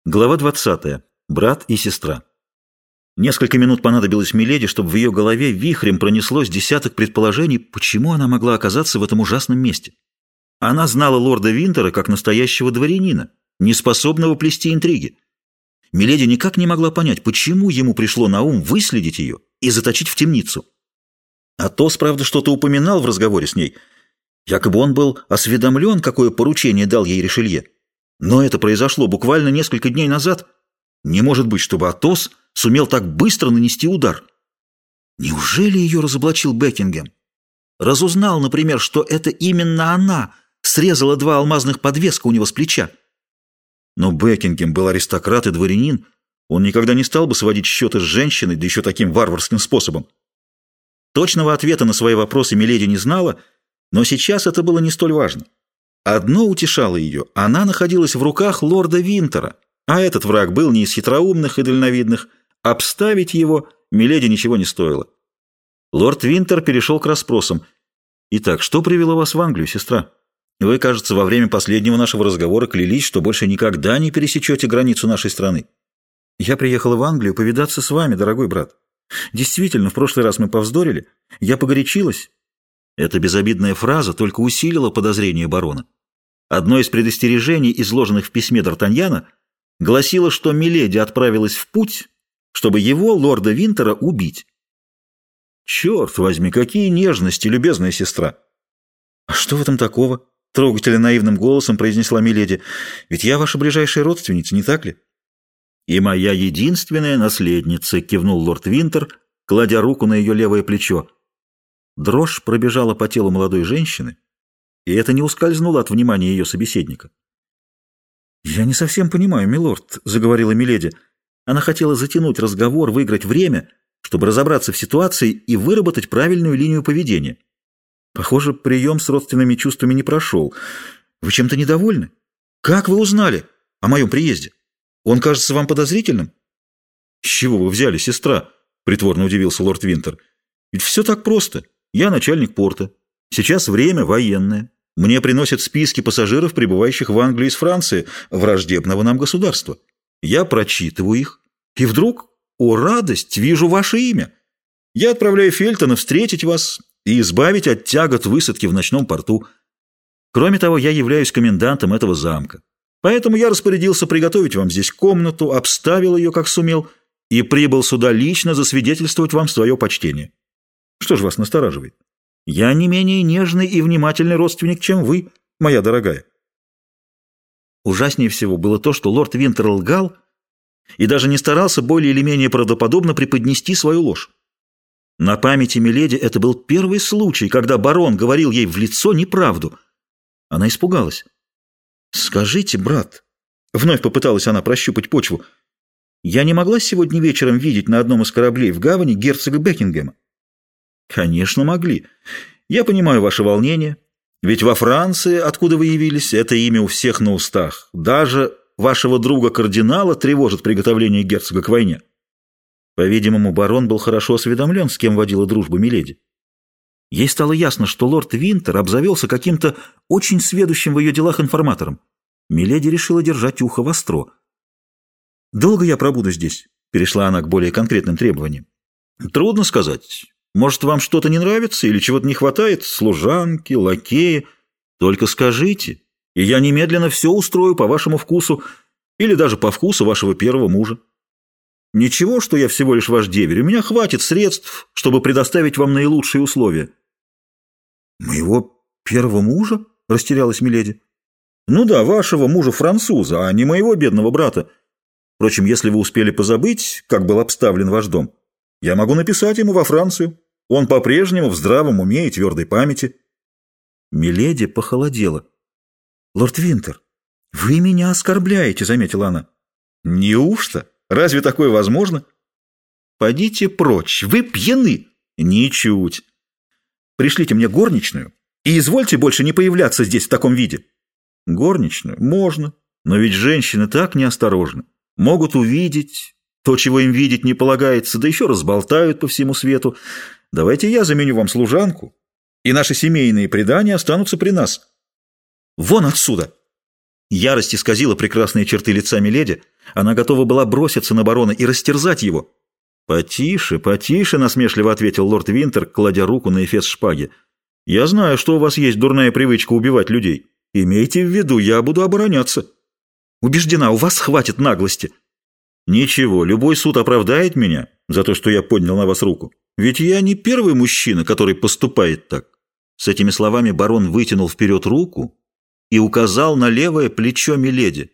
Глава 20. Брат и сестра. Несколько минут понадобилось Миледи, чтобы в ее голове вихрем пронеслось десяток предположений, почему она могла оказаться в этом ужасном месте. Она знала лорда Винтера как настоящего дворянина, неспособного плести интриги. Миледи никак не могла понять, почему ему пришло на ум выследить ее и заточить в темницу. Атос, правда, что-то упоминал в разговоре с ней. Якобы он был осведомлен, какое поручение дал ей Ришелье. Но это произошло буквально несколько дней назад. Не может быть, чтобы Атос сумел так быстро нанести удар. Неужели ее разоблачил Бекингем? Разузнал, например, что это именно она срезала 2 алмазных подвеска у него с плеча. Но Бекингем был аристократ и дворянин. Он никогда не стал бы сводить счеты с женщиной, да еще таким варварским способом. Точного ответа на свои вопросы Миледи не знала, но сейчас это было не столь важно. Одно утешало ее – она находилась в руках лорда Винтера, а этот враг был не из хитроумных и дальновидных. Обставить его Миледи ничего не стоило. Лорд Винтер перешел к расспросам. «Итак, что привело вас в Англию, сестра? Вы, кажется, во время последнего нашего разговора клялись, что больше никогда не пересечете границу нашей страны». «Я приехала в Англию повидаться с вами, дорогой брат. Действительно, в прошлый раз мы повздорили. Я погорячилась». Эта безобидная фраза только усилила подозрение барона. Одно из предостережений, изложенных в письме Д'Артаньяна, гласило, что Миледи отправилась в путь, чтобы его, лорда Винтера, убить. «Черт возьми, какие нежности, любезная сестра!» «А что в этом такого?» — трогательно наивным голосом произнесла Миледи. «Ведь я ваша ближайшая родственница, не так ли?» «И моя единственная наследница», — кивнул лорд Винтер, кладя руку на ее левое плечо. Дрожь пробежала по телу молодой женщины, и это не ускользнуло от внимания ее собеседника. «Я не совсем понимаю, милорд», — заговорила Миледи. Она хотела затянуть разговор, выиграть время, чтобы разобраться в ситуации и выработать правильную линию поведения. «Похоже, прием с родственными чувствами не прошел. Вы чем-то недовольны? Как вы узнали о моем приезде? Он кажется вам подозрительным?» «С чего вы взяли, сестра?» — притворно удивился лорд Винтер. «Ведь все так просто. Я начальник порта. Сейчас время военное. Мне приносят списки пассажиров, прибывающих в Англию из Франции, враждебного нам государства. Я прочитываю их, и вдруг, о радость, вижу ваше имя. Я отправляю Фельтона встретить вас и избавить от тягот высадки в ночном порту. Кроме того, я являюсь комендантом этого замка. Поэтому я распорядился приготовить вам здесь комнату, обставил ее, как сумел, и прибыл сюда лично засвидетельствовать вам свое почтение. Что же вас настораживает? Я не менее нежный и внимательный родственник, чем вы, моя дорогая». Ужаснее всего было то, что лорд Винтер лгал и даже не старался более или менее правдоподобно преподнести свою ложь. На памяти Миледи это был первый случай, когда барон говорил ей в лицо неправду. Она испугалась. «Скажите, брат», — вновь попыталась она прощупать почву, «я не могла сегодня вечером видеть на одном из кораблей в гавани герцога Бекингема?» «Конечно, могли. Я понимаю ваше волнение, ведь во Франции, откуда вы явились, это имя у всех на устах. Даже вашего друга-кардинала тревожит приготовление герцога к войне». По-видимому, барон был хорошо осведомлен, с кем водила дружбу Миледи. Ей стало ясно, что лорд Винтер обзавелся каким-то очень сведущим в ее делах информатором. Миледи решила держать ухо востро. «Долго я пробуду здесь?» — перешла она к более конкретным требованиям. «Трудно сказать. Может, вам что-то не нравится или чего-то не хватает? Служанки, лакеи? Только скажите, и я немедленно все устрою по вашему вкусу или даже по вкусу вашего первого мужа. Ничего, что я всего лишь ваш деверь, у меня хватит средств, чтобы предоставить вам наилучшие условия». «Моего первого мужа?» — растерялась Миледи. «Ну да, вашего мужа-француза, а не моего бедного брата. Впрочем, если вы успели позабыть, как был обставлен ваш дом, я могу написать ему во Францию. Он по-прежнему в здравом уме и твердой памяти». Миледи похолодела. «Лорд Винтер, вы меня оскорбляете», — заметила она. «Неужто? Разве такое возможно?» «Подите прочь, вы пьяны». «Ничуть. Пришлите мне горничную и извольте больше не появляться здесь в таком виде». «Горничную? Можно. Но ведь женщины так неосторожны. Могут увидеть то, чего им видеть не полагается, да еще разболтают по всему свету. Давайте я заменю вам служанку, и наши семейные предания останутся при нас». «Вон отсюда!» Ярость исказила прекрасные черты лица Миледи. Она готова была броситься на барона и растерзать его. «Потише, потише», — насмешливо ответил лорд Винтер, кладя руку на эфес шпаги. «Я знаю, что у вас есть дурная привычка убивать людей. Имейте в виду, я буду обороняться». «Убеждена, у вас хватит наглости». «Ничего, любой суд оправдает меня за то, что я поднял на вас руку. Ведь я не первый мужчина, который поступает так». С этими словами барон вытянул вперед руку и указал на левое плечо миледи.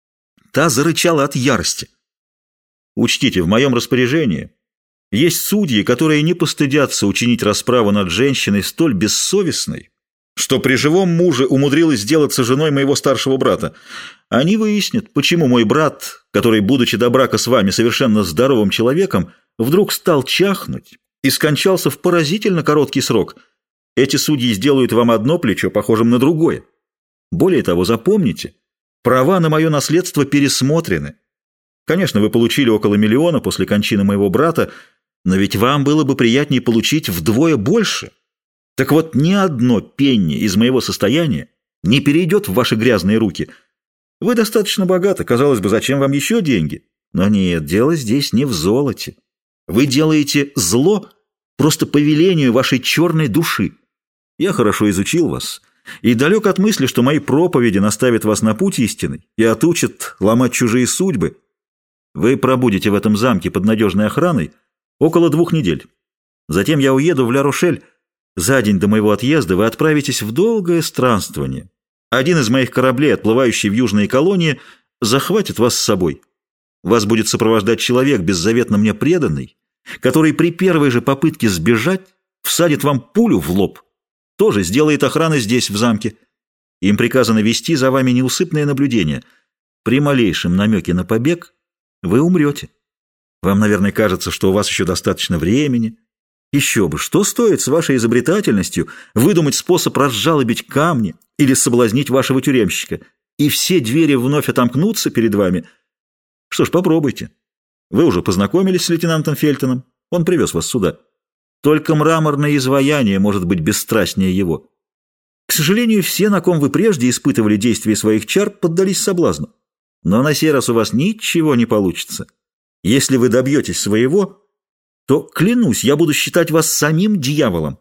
Та зарычала от ярости. «Учтите, в моем распоряжении есть судьи, которые не постыдятся учинить расправу над женщиной столь бессовестной, что при живом муже умудрилась сделаться женой моего старшего брата. Они выяснят, почему мой брат, который, будучи до брака с вами совершенно здоровым человеком, вдруг стал чахнуть и скончался в поразительно короткий срок. Эти судьи сделают вам одно плечо похожим на другое. Более того, запомните, права на мое наследство пересмотрены. Конечно, вы получили около 1 миллиона после кончины моего брата, но ведь вам было бы приятнее получить вдвое больше. Так вот, ни одно пенни из моего состояния не перейдет в ваши грязные руки. Вы достаточно богаты, казалось бы, зачем вам еще деньги? Но нет, дело здесь не в золоте. Вы делаете зло просто по велению вашей черной души. Я хорошо изучил вас и далек от мысли, что мои проповеди наставят вас на путь истинный и отучат ломать чужие судьбы. Вы пробудете в этом замке под надежной охраной около 2 недель. Затем я уеду в Ля-Рошель. За день до моего отъезда вы отправитесь в долгое странствование. Один из моих кораблей, отплывающий в южные колонии, захватит вас с собой. Вас будет сопровождать человек, беззаветно мне преданный, который при первой же попытке сбежать всадит вам пулю в лоб. Тоже сделает охрана здесь, в замке. Им приказано вести за вами неусыпное наблюдение. При малейшем намеке на побег вы умрете. Вам, наверное, кажется, что у вас еще достаточно времени. Еще бы, что стоит с вашей изобретательностью выдумать способ разжалобить камни или соблазнить вашего тюремщика, и все двери вновь отомкнутся перед вами? Что ж, попробуйте. Вы уже познакомились с лейтенантом Фельтоном, он привез вас сюда. Только мраморное изваяние может быть бесстрастнее его. К сожалению, все, на ком вы прежде испытывали действие своих чар, поддались соблазну. Но на сей раз у вас ничего не получится. Если вы добьетесь своего, то, клянусь, я буду считать вас самим дьяволом.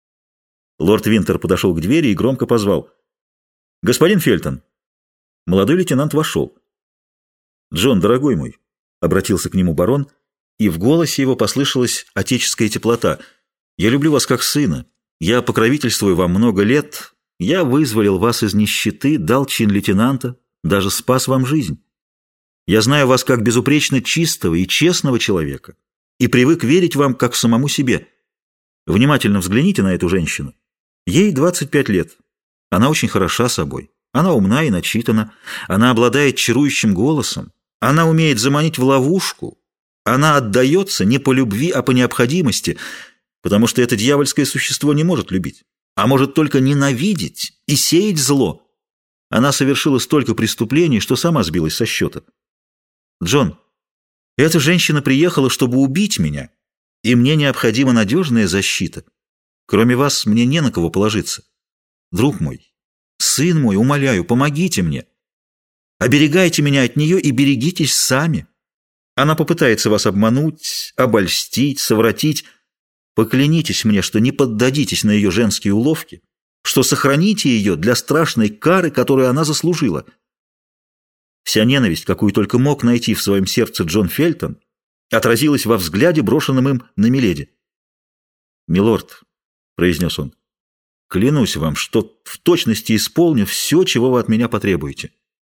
Лорд Винтер подошел к двери и громко позвал: «Господин Фельтон». Молодой лейтенант вошел. «Джон, дорогой мой», — обратился к нему барон, и в голосе его послышалась отеческая теплота. «Я люблю вас как сына. Я покровительствую вам много лет. Я вызволил вас из нищеты, дал чин лейтенанта, даже спас вам жизнь. Я знаю вас как безупречно чистого и честного человека и привык верить вам как самому себе. Внимательно взгляните на эту женщину. Ей 25 лет. Она очень хороша собой. Она умна и начитана. Она обладает чарующим голосом. Она умеет заманить в ловушку. Она отдается не по любви, а по необходимости, потому что это дьявольское существо не может любить, а может только ненавидеть и сеять зло. Она совершила столько преступлений, что сама сбилась со счета. Джон, эта женщина приехала, чтобы убить меня, и мне необходима надежная защита. Кроме вас, мне не на кого положиться. Друг мой, сын мой, умоляю, помогите мне. Оберегайте меня от нее и берегитесь сами. Она попытается вас обмануть, обольстить, совратить. Поклянитесь мне, что не поддадитесь на ее женские уловки, что сохраните ее для страшной кары, которую она заслужила. Вся ненависть, какую только мог найти в своем сердце Джон Фельтон, отразилась во взгляде, брошенном им на миледи. «Милорд», — произнес он, — «клянусь вам, что в точности исполню все, чего вы от меня потребуете.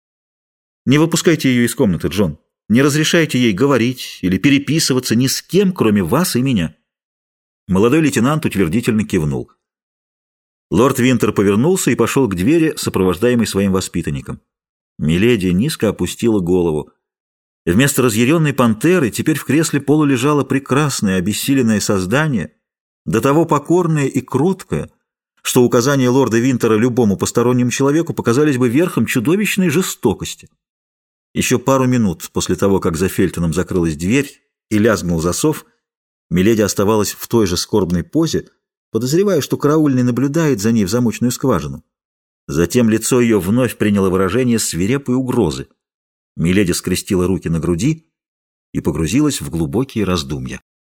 Не выпускайте ее из комнаты, Джон. Не разрешайте ей говорить или переписываться ни с кем, кроме вас и меня». Молодой лейтенант утвердительно кивнул. Лорд Винтер повернулся и пошел к двери, сопровождаемый своим воспитанником. Миледи низко опустила голову. Вместо разъяренной пантеры теперь в кресле пола лежало прекрасное обессиленное создание, до того покорное и кроткое, что указания лорда Винтера любому постороннему человеку показались бы верхом чудовищной жестокости. Еще пару минут после того, как за Фельтоном закрылась дверь и лязгнул засов, миледи оставалась в той же скорбной позе, подозревая, что караульный наблюдает за ней в замочную скважину. Затем лицо ее вновь приняло выражение свирепой угрозы. Миледи скрестила руки на груди и погрузилась в глубокие раздумья.